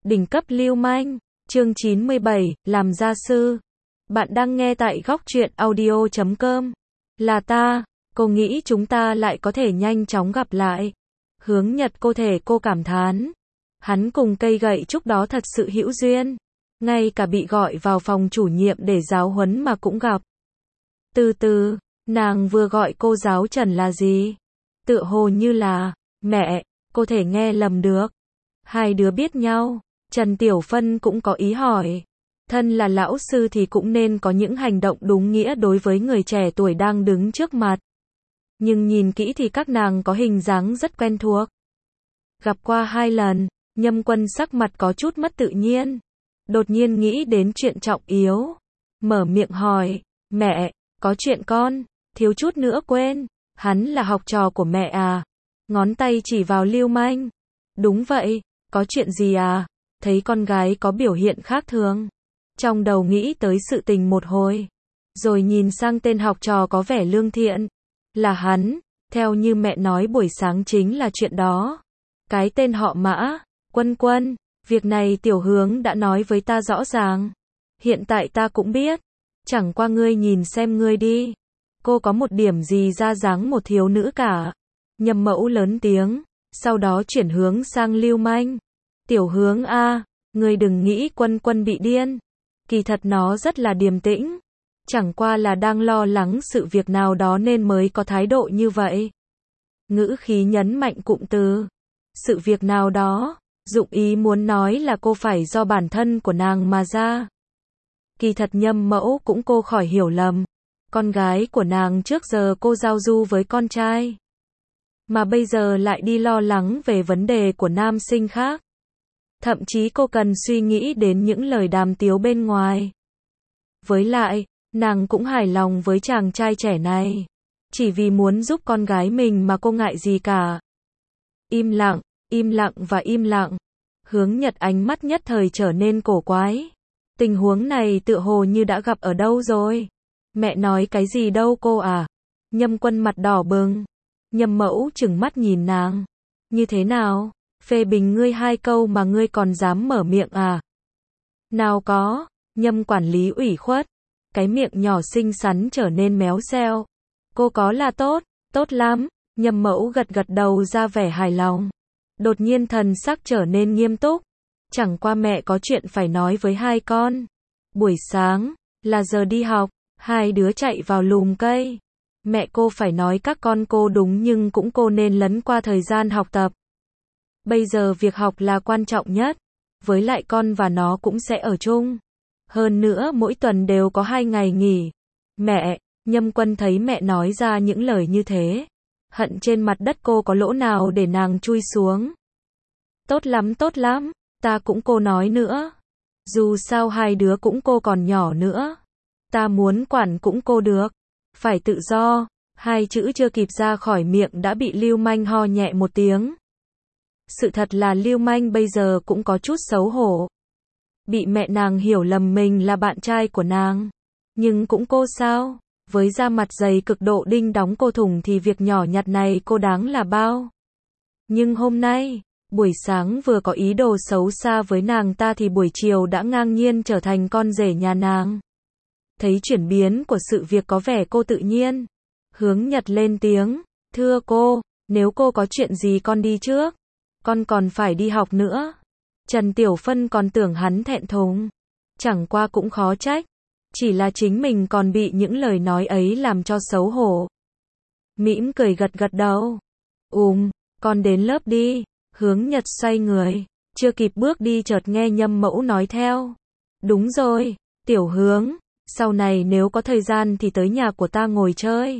Đỉnh cấp lưu manh, chương 97, làm gia sư. Bạn đang nghe tại góc truyện audio.com. Là ta, cô nghĩ chúng ta lại có thể nhanh chóng gặp lại. Hướng Nhật cô cảm thán. Hắn cùng cây gậy trúc đó thật sự hữu duyên. Ngay cả bị gọi vào phòng chủ nhiệm để giáo huấn mà cũng gặp. Từ từ, nàng vừa gọi cô giáo Trần là gì? Tựa hồ như là, mẹ, cô thể nghe lầm được. Hai đứa biết nhau. Trần Tiểu Phân cũng có ý hỏi. Thân là lão sư thì cũng nên có những hành động đúng nghĩa đối với người trẻ tuổi đang đứng trước mặt. Nhưng nhìn kỹ thì các nàng có hình dáng rất quen thuộc. Gặp qua 2 lần, Nhâm Quân sắc mặt có chút mất tự nhiên. Đột nhiên nghĩ đến chuyện trọng yếu. Mở miệng hỏi, mẹ, có chuyện con, thiếu chút nữa quên, hắn là học trò của mẹ à? Ngón tay chỉ vào lưu manh. Đúng vậy, có chuyện gì à? Thấy con gái có biểu hiện khác thường. Trong đầu nghĩ tới sự tình một hồi. Rồi nhìn sang tên học trò có vẻ lương thiện. Là hắn, theo như mẹ nói buổi sáng chính là chuyện đó. Cái tên họ Mã, Quân, việc này Tiểu Hướng đã nói với ta rõ ràng. Hiện tại ta cũng biết. Chẳng qua ngươi nhìn xem ngươi đi. Cô có một điểm gì ra dáng một thiếu nữ cả. Nhâm Mẫu lớn tiếng, sau đó chuyển hướng sang lưu manh. Tiểu Hướng a, ngươi đừng nghĩ Quân bị điên. Kỳ thật nó rất là điềm tĩnh. Chẳng qua là đang lo lắng sự việc nào đó nên mới có thái độ như vậy. Ngữ khí nhấn mạnh cụm từ. Sự việc nào đó, dụng ý muốn nói là cô phải do bản thân của nàng mà ra. Kỳ thật Nhâm Mẫu cũng cô khỏi hiểu lầm. Con gái của nàng trước giờ cô giao du với con trai. Mà bây giờ lại đi lo lắng về vấn đề của nam sinh khác. Thậm chí cô cần suy nghĩ đến những lời đàm tiếu bên ngoài. Với lại, nàng cũng hài lòng với chàng trai trẻ này. Chỉ vì muốn giúp con gái mình mà cô ngại gì cả. Im lặng và im lặng. Hướng Nhật ánh mắt nhất thời trở nên cổ quái. Tình huống này tựa hồ như đã gặp ở đâu rồi. Mẹ nói cái gì đâu cô à? Nhâm Quân mặt đỏ bừng. Nhâm Mẫu trừng mắt nhìn nàng. Như thế nào? Phê bình ngươi 2 câu mà ngươi còn dám mở miệng à? Nào có, Nhâm quản lý ủy khuất. Cái miệng nhỏ xinh xắn trở nên méo xeo. Cô có là tốt lắm. Nhâm Mẫu gật đầu ra vẻ hài lòng. Đột nhiên thần sắc trở nên nghiêm túc. Chẳng qua mẹ có chuyện phải nói với 2 con. Buổi sáng, là giờ đi học, 2 đứa chạy vào lùm cây. Mẹ cô phải nói các con cô đúng nhưng cũng cô nên lấn qua thời gian học tập. Bây giờ việc học là quan trọng nhất. Với lại con và nó cũng sẽ ở chung. Hơn nữa mỗi tuần đều có 2 ngày nghỉ. Mẹ, Nhâm Quân thấy mẹ nói ra những lời như thế. Hận trên mặt đất cô có lỗ nào để nàng chui xuống. Tốt lắm, ta cũng cô nói nữa. Dù sao 2 đứa cũng cô còn nhỏ nữa. Ta muốn quản cũng cô được. Phải tự do. 2 chữ chưa kịp ra khỏi miệng đã bị lưu manh ho nhẹ một tiếng. Sự thật là lưu manh bây giờ cũng có chút xấu hổ. Bị mẹ nàng hiểu lầm mình là bạn trai của nàng. Nhưng cũng cô sao? Với da mặt dày cực độ đinh đóng cô thủng thì việc nhỏ nhặt này cô đáng là bao. Nhưng hôm nay, buổi sáng vừa có ý đồ xấu xa với nàng ta thì buổi chiều đã ngang nhiên trở thành con rể nhà nàng. Thấy chuyển biến của sự việc có vẻ cô tự nhiên. Hướng Nhật lên tiếng, thưa cô, nếu cô có chuyện gì con đi trước. Con còn phải đi học nữa. Trần Tiểu Phân còn tưởng hắn thẹn thùng. Chẳng qua cũng khó trách. Chỉ là chính mình còn bị những lời nói ấy làm cho xấu hổ. Mỉm cười gật đầu. Con đến lớp đi. Hướng Nhật xoay người. Chưa kịp bước đi chợt nghe Nhâm Mẫu nói theo. Đúng rồi, Tiểu Hướng. Sau này nếu có thời gian thì tới nhà của ta ngồi chơi.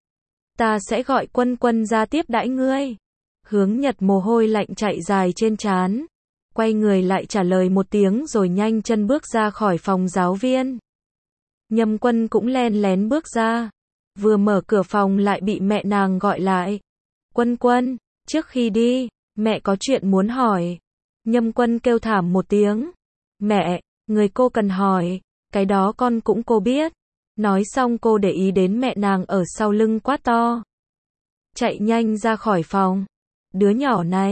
Ta sẽ gọi Quân ra tiếp đãi ngươi. Hướng Nhật mồ hôi lạnh chạy dài trên trán. Quay người lại trả lời một tiếng rồi nhanh chân bước ra khỏi phòng giáo viên. Nhâm Quân cũng len lén bước ra. Vừa mở cửa phòng lại bị mẹ nàng gọi lại. Quân, trước khi đi, mẹ có chuyện muốn hỏi. Nhâm Quân kêu thảm một tiếng. Mẹ, người cô cần hỏi, cái đó con cũng cô biết. Nói xong cô để ý đến mẹ nàng ở sau lưng quát to. Chạy nhanh ra khỏi phòng. Đứa nhỏ này,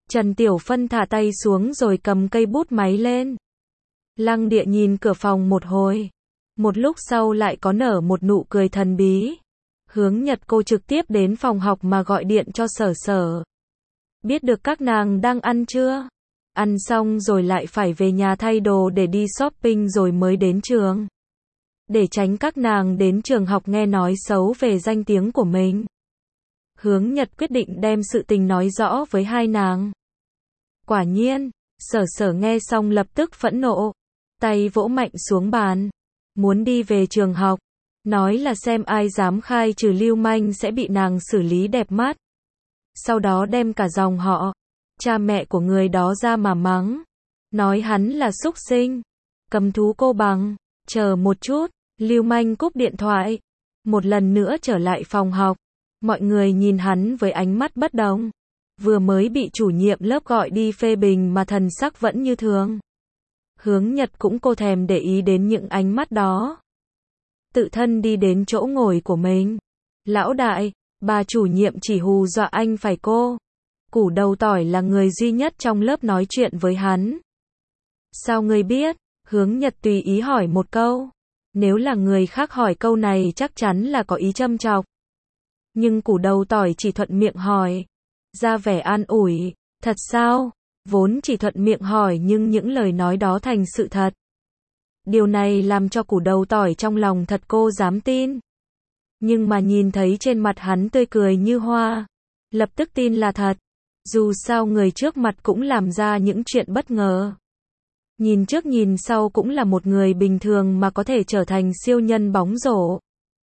Trần Tiểu Phân thả tay xuống rồi cầm cây bút máy lên. Lăng Địa nhìn cửa phòng một hồi. Một lúc sau lại có nở một nụ cười thần bí. Hướng Nhật cô trực tiếp đến phòng học mà gọi điện cho Sở Sở. Biết được các nàng đang ăn chưa? Ăn xong rồi lại phải về nhà thay đồ để đi shopping rồi mới đến trường. Để tránh các nàng đến trường học nghe nói xấu về danh tiếng của mình. Hướng Nhật quyết định đem sự tình nói rõ với hai nàng. Quả nhiên, Sở Sở nghe xong lập tức phẫn nộ. Tay vỗ mạnh xuống bàn. Muốn đi về trường học. Nói là xem ai dám khai trừ lưu manh sẽ bị nàng xử lý đẹp mắt. Sau đó đem cả dòng họ, cha mẹ của người đó ra mà mắng. Nói hắn là súc sinh, cầm thú cô bằng. Chờ một chút, lưu manh cúp điện thoại. Một lần nữa trở lại phòng học. Mọi người nhìn hắn với ánh mắt bất đồng. Vừa mới bị chủ nhiệm lớp gọi đi phê bình mà thần sắc vẫn như thường. Hướng Nhật cũng cô thèm để ý đến những ánh mắt đó. Tự thân đi đến chỗ ngồi của mình. Lão đại, bà chủ nhiệm chỉ hù dọa anh phải cô. Củ đầu tỏi là người duy nhất trong lớp nói chuyện với hắn. Sao ngươi biết? Hướng Nhật tùy ý hỏi một câu. Nếu là người khác hỏi câu này chắc chắn là có ý châm chọc. Nhưng củ đầu tỏi chỉ thuận miệng hỏi. Ra vẻ an ủi. Thật sao? Vốn chỉ thuận miệng hỏi nhưng những lời nói đó thành sự thật. Điều này làm cho củ đầu tỏi trong lòng thật cô dám tin. Nhưng mà nhìn thấy trên mặt hắn tươi cười như hoa. Lập tức tin là thật. Dù sao người trước mặt cũng làm ra những chuyện bất ngờ. Nhìn trước nhìn sau cũng là một người bình thường mà có thể trở thành siêu nhân bóng rổ.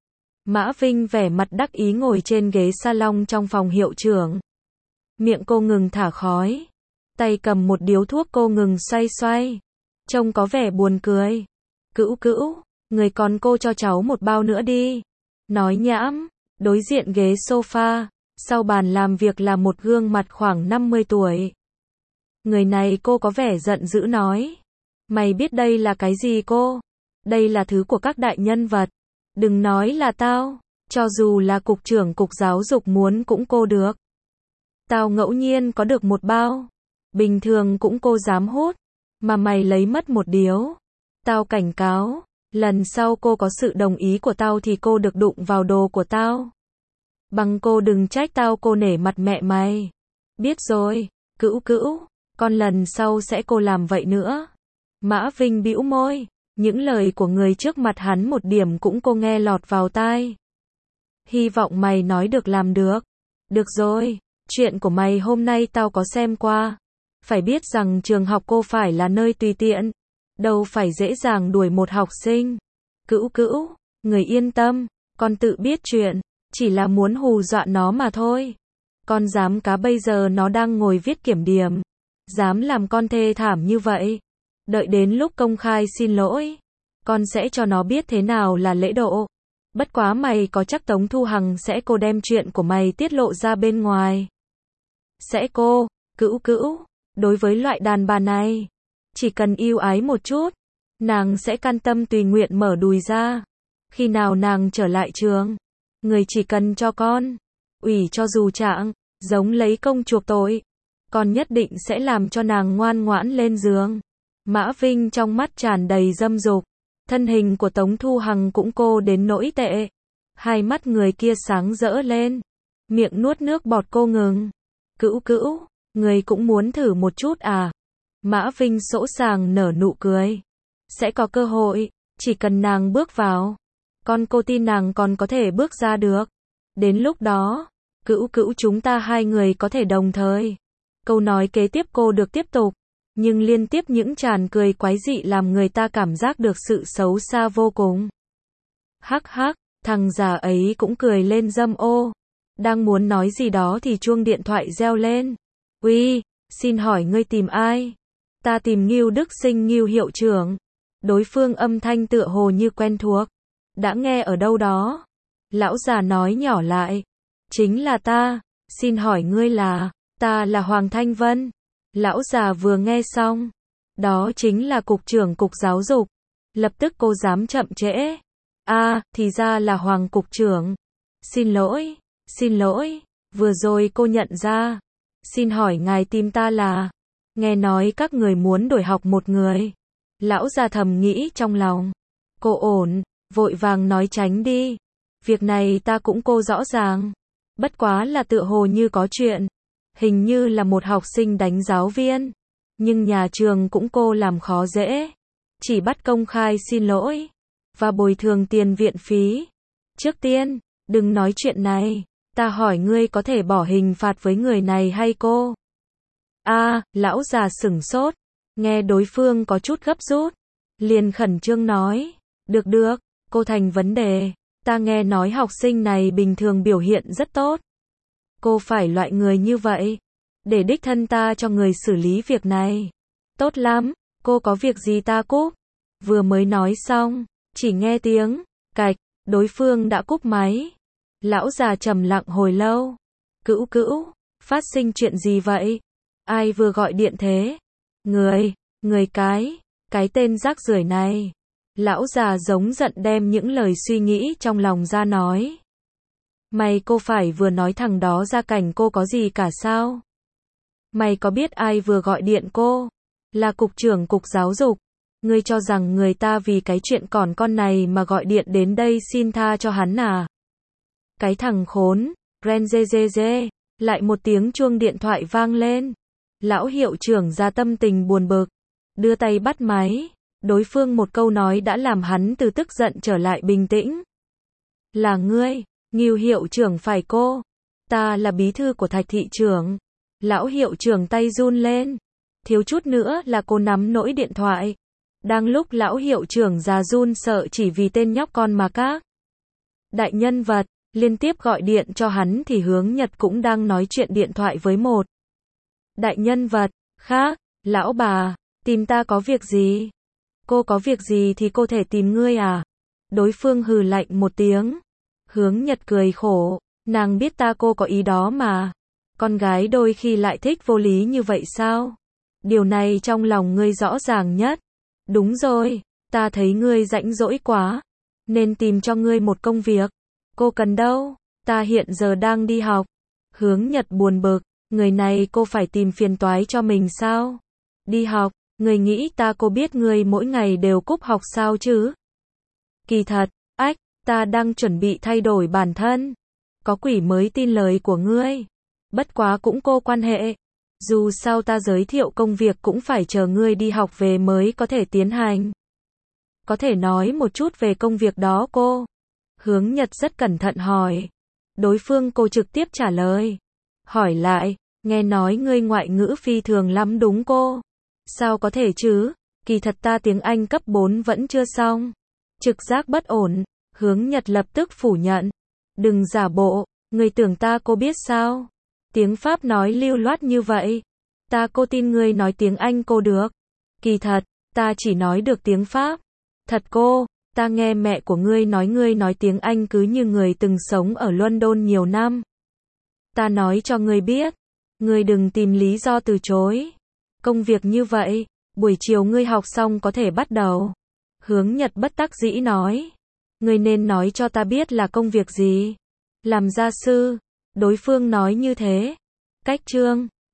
Mã Vinh vẻ mặt đắc ý ngồi trên ghế salon trong phòng hiệu trưởng. Miệng cô ngừng thả khói. Tay cầm một điếu thuốc cô ngừng xoay xoay. Trông có vẻ buồn cười. Cữu cữu, người còn cô cho cháu một bao nữa đi. Nói nhảm, đối diện ghế sofa, sau bàn làm việc là một gương mặt khoảng 50 tuổi. Người này cô có vẻ giận dữ nói. Mày biết đây là cái gì cô? Đây là thứ của các đại nhân vật. Đừng nói là tao, cho dù là cục trưởng cục giáo dục muốn cũng cô được. Tao ngẫu nhiên có được một bao. Bình thường cũng cô dám hút. Mà mày lấy mất một điếu. Tao cảnh cáo, lần sau cô có sự đồng ý của tao thì cô được đụng vào đồ của tao. Bằng cô đừng trách tao cô nể mặt mẹ mày. Biết rồi, cữu cữu, con lần sau sẽ cô làm vậy nữa. Mã Vinh bĩu môi, những lời của người trước mặt hắn một điểm cũng cô nghe lọt vào tai. Hy vọng mày nói được làm được. Được rồi, chuyện của mày hôm nay tao có xem qua. Phải biết rằng trường học cô phải là nơi tùy tiện. Đâu phải dễ dàng đuổi một học sinh. Cữu cữu, người yên tâm, con tự biết chuyện, chỉ là muốn hù dọa nó mà thôi. Con dám cá bây giờ nó đang ngồi viết kiểm điểm. Dám làm con thê thảm như vậy. Đợi đến lúc công khai xin lỗi, con sẽ cho nó biết thế nào là lễ độ. Bất quá mày có chắc Tống Thu Hằng sẽ cô đem chuyện của mày tiết lộ ra bên ngoài? Sẽ cô, cữu cữu, đối với loại đàn bà này, chỉ cần yêu ái một chút, nàng sẽ can tâm tùy nguyện mở đùi ra. Khi nào nàng trở lại trường, người chỉ cần cho con ủy cho dù trạng, giống lấy công chuộc tội, con nhất định sẽ làm cho nàng ngoan ngoãn lên giường. Mã Vinh trong mắt tràn đầy dâm dục. Thân hình của Tống Thu Hằng cũng cô đến nỗi tệ. Hai mắt người kia sáng rỡ lên. Miệng nuốt nước bọt cô ngừng. Cữu cữu, người cũng muốn thử một chút à? Mã Vinh sỗ sàng nở nụ cười. Sẽ có cơ hội, chỉ cần nàng bước vào. Con cô tin nàng còn có thể bước ra được. Đến lúc đó, cữu cữu chúng ta hai người có thể đồng thời. Câu nói kế tiếp cô được tiếp tục. Nhưng liên tiếp những tràn cười quái dị làm người ta cảm giác được sự xấu xa vô cùng. Hắc hắc, thằng già ấy cũng cười lên dâm ô. Đang muốn nói gì đó thì chuông điện thoại reo lên. Uy, xin hỏi ngươi tìm ai? Ta tìm Ngưu Đức Sinh Ngưu hiệu trưởng. Đối phương âm thanh tựa hồ như quen thuộc. Đã nghe ở đâu đó? Lão già nói nhỏ lại. Chính là ta, xin hỏi ngươi là? Ta là Hoàng Thanh Vân. Lão già vừa nghe xong, đó chính là cục trưởng cục giáo dục. Lập tức cô dám chậm trễ. Thì ra là Hoàng cục trưởng. Xin lỗi, vừa rồi cô nhận ra. Xin hỏi ngài tìm ta là? Nghe nói các người muốn đổi học một người. Lão già thầm nghĩ trong lòng. Cô ổn, vội vàng nói tránh đi. Việc này ta cũng cô rõ ràng. Bất quá là tựa hồ như có chuyện. Hình như là một học sinh đánh giáo viên. Nhưng nhà trường cũng cô làm khó dễ. Chỉ bắt công khai xin lỗi. Và bồi thường tiền viện phí. Trước tiên, đừng nói chuyện này. Ta hỏi ngươi có thể bỏ hình phạt với người này hay cô? Lão già sửng sốt. Nghe đối phương có chút gấp rút. Liền khẩn trương nói. Được, cô thành vấn đề. Ta nghe nói học sinh này bình thường biểu hiện rất tốt. Cô phải loại người như vậy. Để đích thân ta cho người xử lý việc này. Tốt lắm, cô có việc gì ta cúp. Vừa mới nói xong, chỉ nghe tiếng cạch, đối phương đã cúp máy. Lão già trầm lặng hồi lâu. Cữu, phát sinh chuyện gì vậy? Ai vừa gọi điện thế? Người cái tên rác rưởi này. Lão già giống giận đem những lời suy nghĩ trong lòng ra nói. Mày cô phải vừa nói thằng đó ra cảnh cô có gì cả sao? Mày có biết ai vừa gọi điện cô? Là cục trưởng cục giáo dục. Ngươi cho rằng người ta vì cái chuyện còn con này mà gọi điện đến đây xin tha cho hắn à? Cái thằng khốn, Renzezeze, lại một tiếng chuông điện thoại vang lên. Lão hiệu trưởng ra tâm tình buồn bực, đưa tay bắt máy. Đối phương một câu nói đã làm hắn từ tức giận trở lại bình tĩnh. Là ngươi, Ngưu hiệu trưởng phải cô? Ta là bí thư của Thạch thị trưởng. Lão hiệu trưởng tay run lên. Thiếu chút nữa là cô nắm nỗi điện thoại. Đang lúc lão hiệu trưởng già run sợ chỉ vì tên nhóc con mà các đại nhân vật liên tiếp gọi điện cho hắn thì Hướng Nhật cũng đang nói chuyện điện thoại với một đại nhân vật khác. Lão bà, tìm ta có việc gì? Cô có việc gì thì cô thể tìm ngươi à? Đối phương hừ lạnh một tiếng. Hướng Nhật cười khổ. Nàng biết cô có ý đó mà. Con gái đôi khi lại thích vô lý như vậy sao? Điều này trong lòng ngươi rõ ràng nhất. Đúng rồi, ta thấy ngươi rảnh rỗi quá. Nên tìm cho ngươi một công việc. Cô cần đâu? Ta hiện giờ đang đi học. Hướng Nhật buồn bực. Người này cô phải tìm phiền toái cho mình sao? Đi học, người nghĩ cô biết ngươi mỗi ngày đều cúp học sao chứ? Kỳ thật, ta đang chuẩn bị thay đổi bản thân. Có quỷ mới tin lời của ngươi. Bất quá cũng cô quan hệ. Dù sao ta giới thiệu công việc cũng phải chờ ngươi đi học về mới có thể tiến hành. Có thể nói một chút về công việc đó cô? Hướng Nhật rất cẩn thận hỏi. Đối phương cô trực tiếp trả lời. Hỏi lại, nghe nói ngươi ngoại ngữ phi thường lắm đúng cô? Sao có thể chứ? Kỳ thật ta tiếng Anh cấp 4 vẫn chưa xong. Trực giác bất ổn. Hướng Nhật lập tức phủ nhận. Đừng giả bộ, người tưởng cô biết sao? Tiếng Pháp nói lưu loát như vậy. Cô tin ngươi nói tiếng Anh cô được. Kỳ thật, ta chỉ nói được tiếng Pháp. Thật cô, ta nghe mẹ của ngươi nói tiếng Anh cứ như người từng sống ở London nhiều năm. Ta nói cho ngươi biết, ngươi đừng tìm lý do từ chối. Công việc như vậy, buổi chiều ngươi học xong có thể bắt đầu. Hướng Nhật bất đắc dĩ nói. Ngươi nên nói cho ta biết là công việc gì. Làm gia sư. Đối phương nói như thế. Cách chương